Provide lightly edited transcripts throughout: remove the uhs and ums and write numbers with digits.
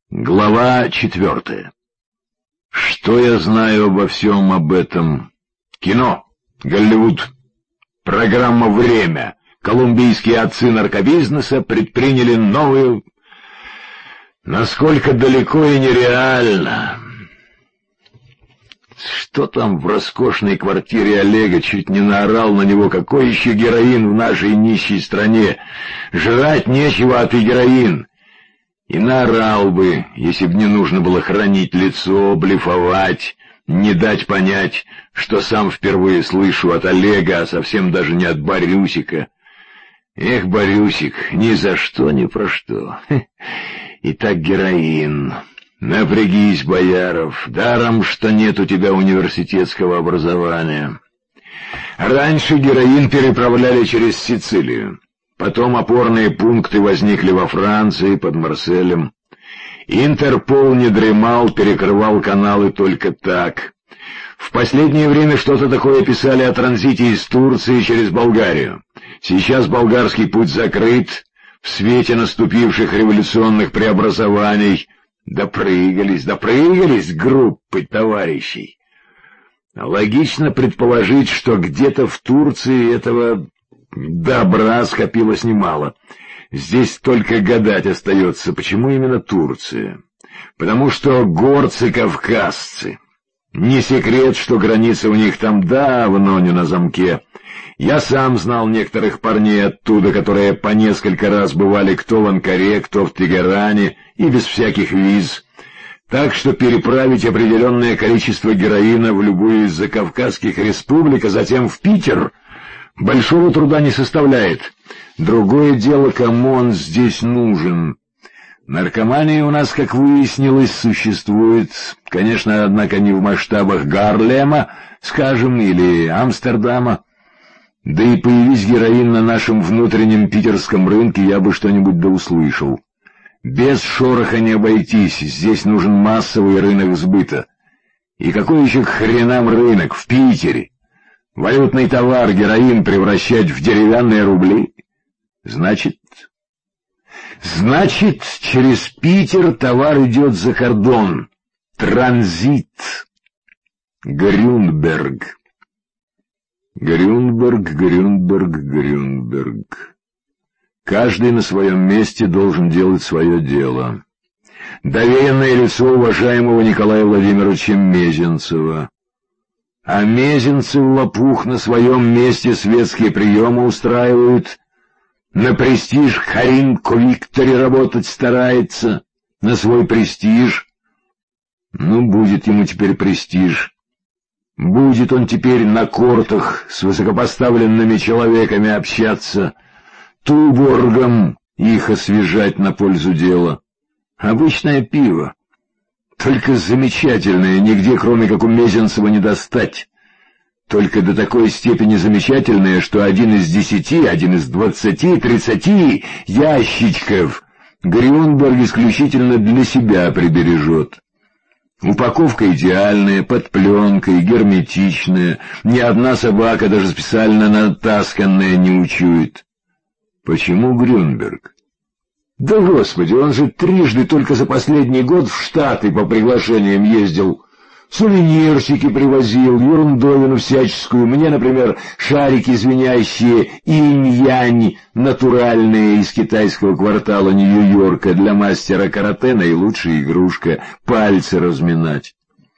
Глава 4. Что я знаю обо всем об этом? Кино, Голливуд, программа «Время». Колумбийские отцы наркобизнеса предприняли новую... Насколько далеко и нереально. Что там в роскошной квартире Олега, чуть не наорал на него, какой еще героин в нашей нищей стране? Жрать нечего, а ты героин. И наорал бы, если б не нужно было хранить лицо, блефовать, не дать понять, что сам впервые слышу от Олега, а совсем даже не от Борюсика. Эх, Борюсик, ни за что, ни про что. Итак, героин. Напрягись, Бояров, даром, что нет у тебя университетского образования. Раньше героин переправляли через Сицилию. Потом опорные пункты возникли во Франции, под Марселем. Интерпол не дремал, перекрывал каналы только так. В последнее время что-то такое писали о транзите из Турции через Болгарию. Сейчас болгарский путь закрыт, в свете наступивших революционных преобразований. Допрыгались группы товарищей. Логично предположить, что где-то в Турции этого... добра скопилось немало. Здесь только гадать остается, почему именно Турция. Потому что горцы-кавказцы. Не секрет, что граница у них там давно не на замке. Я сам знал некоторых парней оттуда, которые по несколько раз бывали кто в Анкаре, кто в Тегеране, и без всяких виз. Так что переправить определенное количество героина в любую из закавказских республик, а затем в Питер... большого труда не составляет. Другое дело, кому он здесь нужен. Наркомания у нас, как выяснилось, существует, конечно, однако не в масштабах Гарлема, скажем, или Амстердама. Да и появись героин на нашем внутреннем питерском рынке, я бы что-нибудь да услышал. Без шороха не обойтись, здесь нужен массовый рынок сбыта. И какой еще к хренам рынок в Питере? Валютный товар, героин, превращать в деревянные рубли? Значит, через Питер товар идет за кордон. Транзит. Грюнберг. Каждый на своем месте должен делать свое дело. Доверенное лицо уважаемого Николая Владимировича Мезенцева. А Мезенцев лопух на своем месте светские приемы устраивают, на престиж Харинко Викторе работать старается, на свой престиж. Ну, будет ему теперь престиж. Будет он теперь на кортах с высокопоставленными человеками общаться, Туборгом их освежать на пользу дела. Обычное пиво. Только замечательное, нигде, кроме как у Мезенцева, не достать. Только до такой степени замечательное, что 1 из 10, 1 из 20, 30 ящичков Грюнберг исключительно для себя прибережет. Упаковка идеальная, под пленкой, герметичная, ни одна собака, даже специально натасканная, не учует. Почему Грюнберг? Да, Господи, он же трижды только за последний год в Штаты по приглашениям ездил. Сувенирчики привозил, ерундовину всяческую. Мне, например, шарики звенящие, инь-янь, натуральные из китайского квартала Нью-Йорка, для мастера карате наилучшая игрушка, пальцы разминать.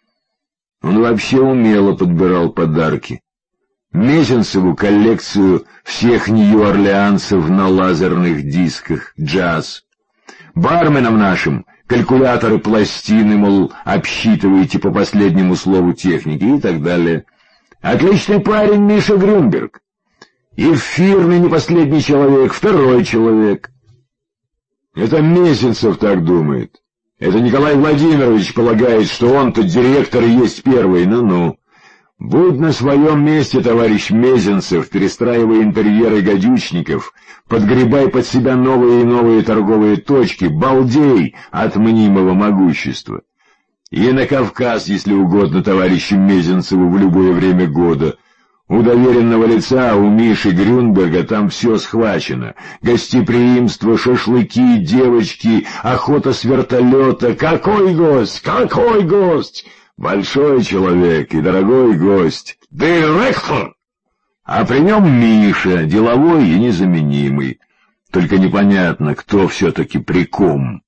Он вообще умело подбирал подарки. Мезенцеву коллекцию всех нью-орлеанцев на лазерных дисках, джаз. Барменам нашим калькуляторы пластины, мол, обсчитываете по последнему слову техники и так далее. Отличный парень Миша Грюнберг. И в фирме не последний человек, второй человек. Это Мезенцев так думает. Это Николай Владимирович полагает, что он-то директор и есть первый, ну-ну. Будь на своем месте, товарищ Мезенцев, перестраивай интерьеры гадючников, подгребай под себя новые и новые торговые точки, балдей от мнимого могущества. И на Кавказ, если угодно, товарищу Мезенцеву в любое время года. У доверенного лица, у Миши Грюнберга там все схвачено. Гостеприимство, шашлыки, девочки, охота с вертолета. Какой гость? Какой гость? Большой человек и дорогой гость. Директор! А при нем Миша, деловой и незаменимый. Только непонятно, кто все-таки при ком.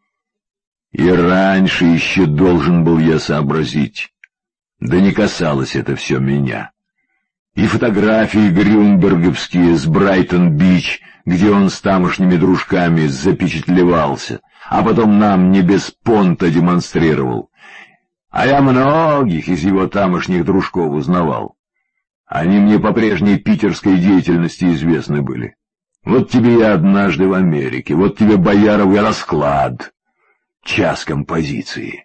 И раньше еще должен был я сообразить. Да не касалось это все меня. И фотографии грюнберговские с Брайтон-Бич, где он с тамошними дружками запечатлевался, а потом нам не без понта демонстрировал. А я многих из его тамошних дружков узнавал. Они мне по прежней питерской деятельности известны были. Вот тебе я однажды в Америке, вот тебе Бояров и расклад, час композиции.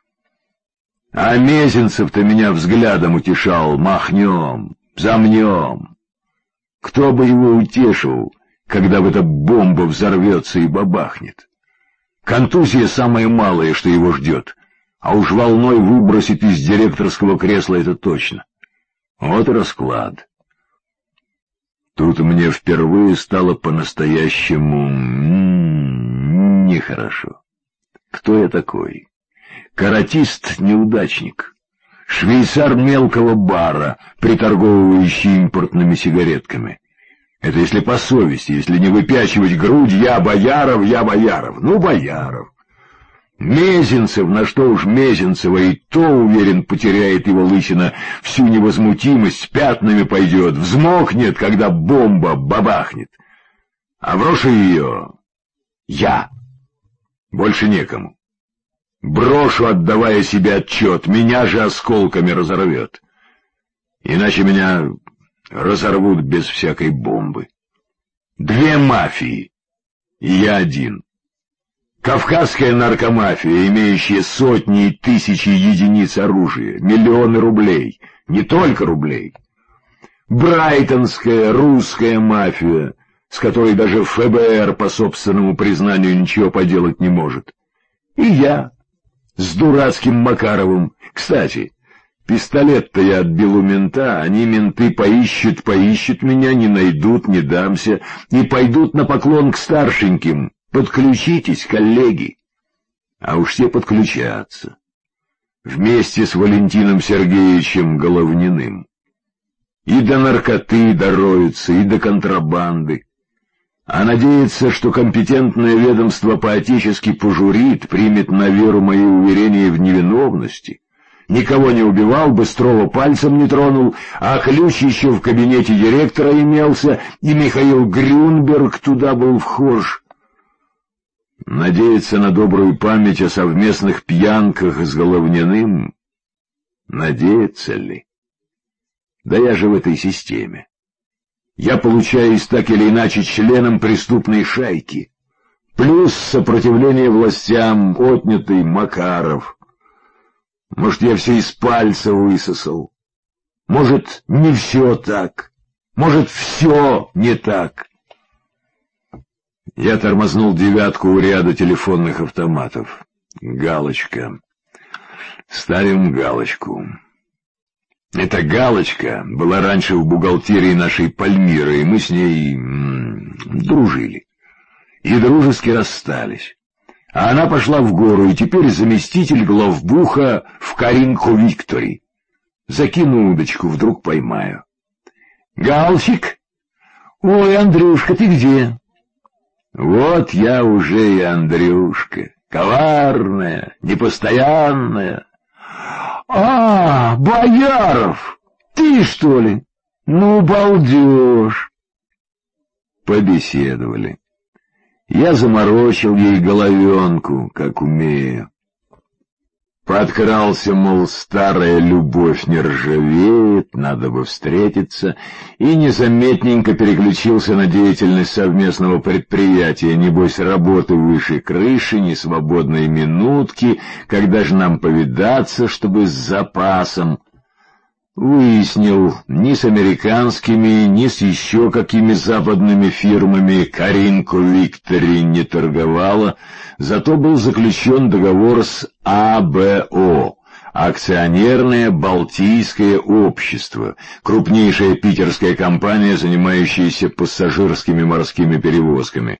А Мезенцев-то меня взглядом утешал: махнем, замнем. Кто бы его утешил, когда бы эта бомба взорвется и бабахнет? Контузия самое малое, что его ждет, а уж волной выбросит из директорского кресла это точно. Вот и расклад. Тут мне впервые стало по-настоящему нехорошо. Кто я такой? Каратист-неудачник, швейцар мелкого бара, приторговывающий импортными сигаретками. Это если по совести, если не выпячивать грудь: я Бояров, я Бояров. Ну, Бояров. Мезенцев, на что уж Мезенцева, и то, уверен, потеряет его лысина всю невозмутимость, с пятнами пойдет, взмокнет, когда бомба бабахнет. А брошу ее я. Больше некому. Брошу, отдавая себе отчет, меня же осколками разорвет. Иначе меня разорвут без всякой бомбы. Две мафии, и я один. Кавказская наркомафия, имеющая сотни и тысячи единиц оружия, миллионы рублей, не только рублей. Брайтонская русская мафия, с которой даже ФБР по собственному признанию ничего поделать не может. И я с дурацким Макаровым. Кстати, пистолет-то я отбил у мента, они, менты, поищут меня, не найдут, не дамся, и пойдут на поклон к старшеньким. Подключитесь, коллеги. А уж все подключатся. Вместе с Валентином Сергеевичем Головниным. И до наркоты дороются, и до контрабанды. А надеяться, что компетентное ведомство по-отечески пожурит, примет на веру мои уверения в невиновности. Никого не убивал, Быстрова пальцем не тронул, а ключ еще в кабинете директора имелся, и Михаил Грюнберг туда был вхож. Надеяться на добрую память о совместных пьянках с Головниным? Надеяться ли? Да я же в этой системе. Я получаюсь так или иначе членом преступной шайки. Плюс сопротивление властям, отнятый Макаров. Может, я все из пальца высосал. Может, не все так. Может, все не так. Я тормознул девятку у ряда телефонных автоматов. Галочка. Ставим галочку. Эта галочка была раньше в бухгалтерии нашей Пальмиры, и мы с ней дружили. И дружески расстались. А она пошла в гору, и теперь заместитель главбуха в Каринку Виктори. Закину удочку, вдруг поймаю. Галчик? Ой, Андрюшка, ты где? Вот я уже и Андрюшка. Коварная, непостоянная. А, Бояров! Ты, что ли? Ну, балдеж! Побеседовали. Я заморочил ей головенку, как умею. Подкрался, мол, старая любовь не ржавеет, надо бы встретиться, и незаметненько переключился на деятельность совместного предприятия, небось, работы выше крыши, ни свободной минутки, когда же нам повидаться, чтобы с запасом. Выяснил, ни с американскими, ни с еще какими западными фирмами Каринку Виктори не торговала, зато был заключен договор с АБО, Акционерное Балтийское общество, крупнейшая питерская компания, занимающаяся пассажирскими морскими перевозками.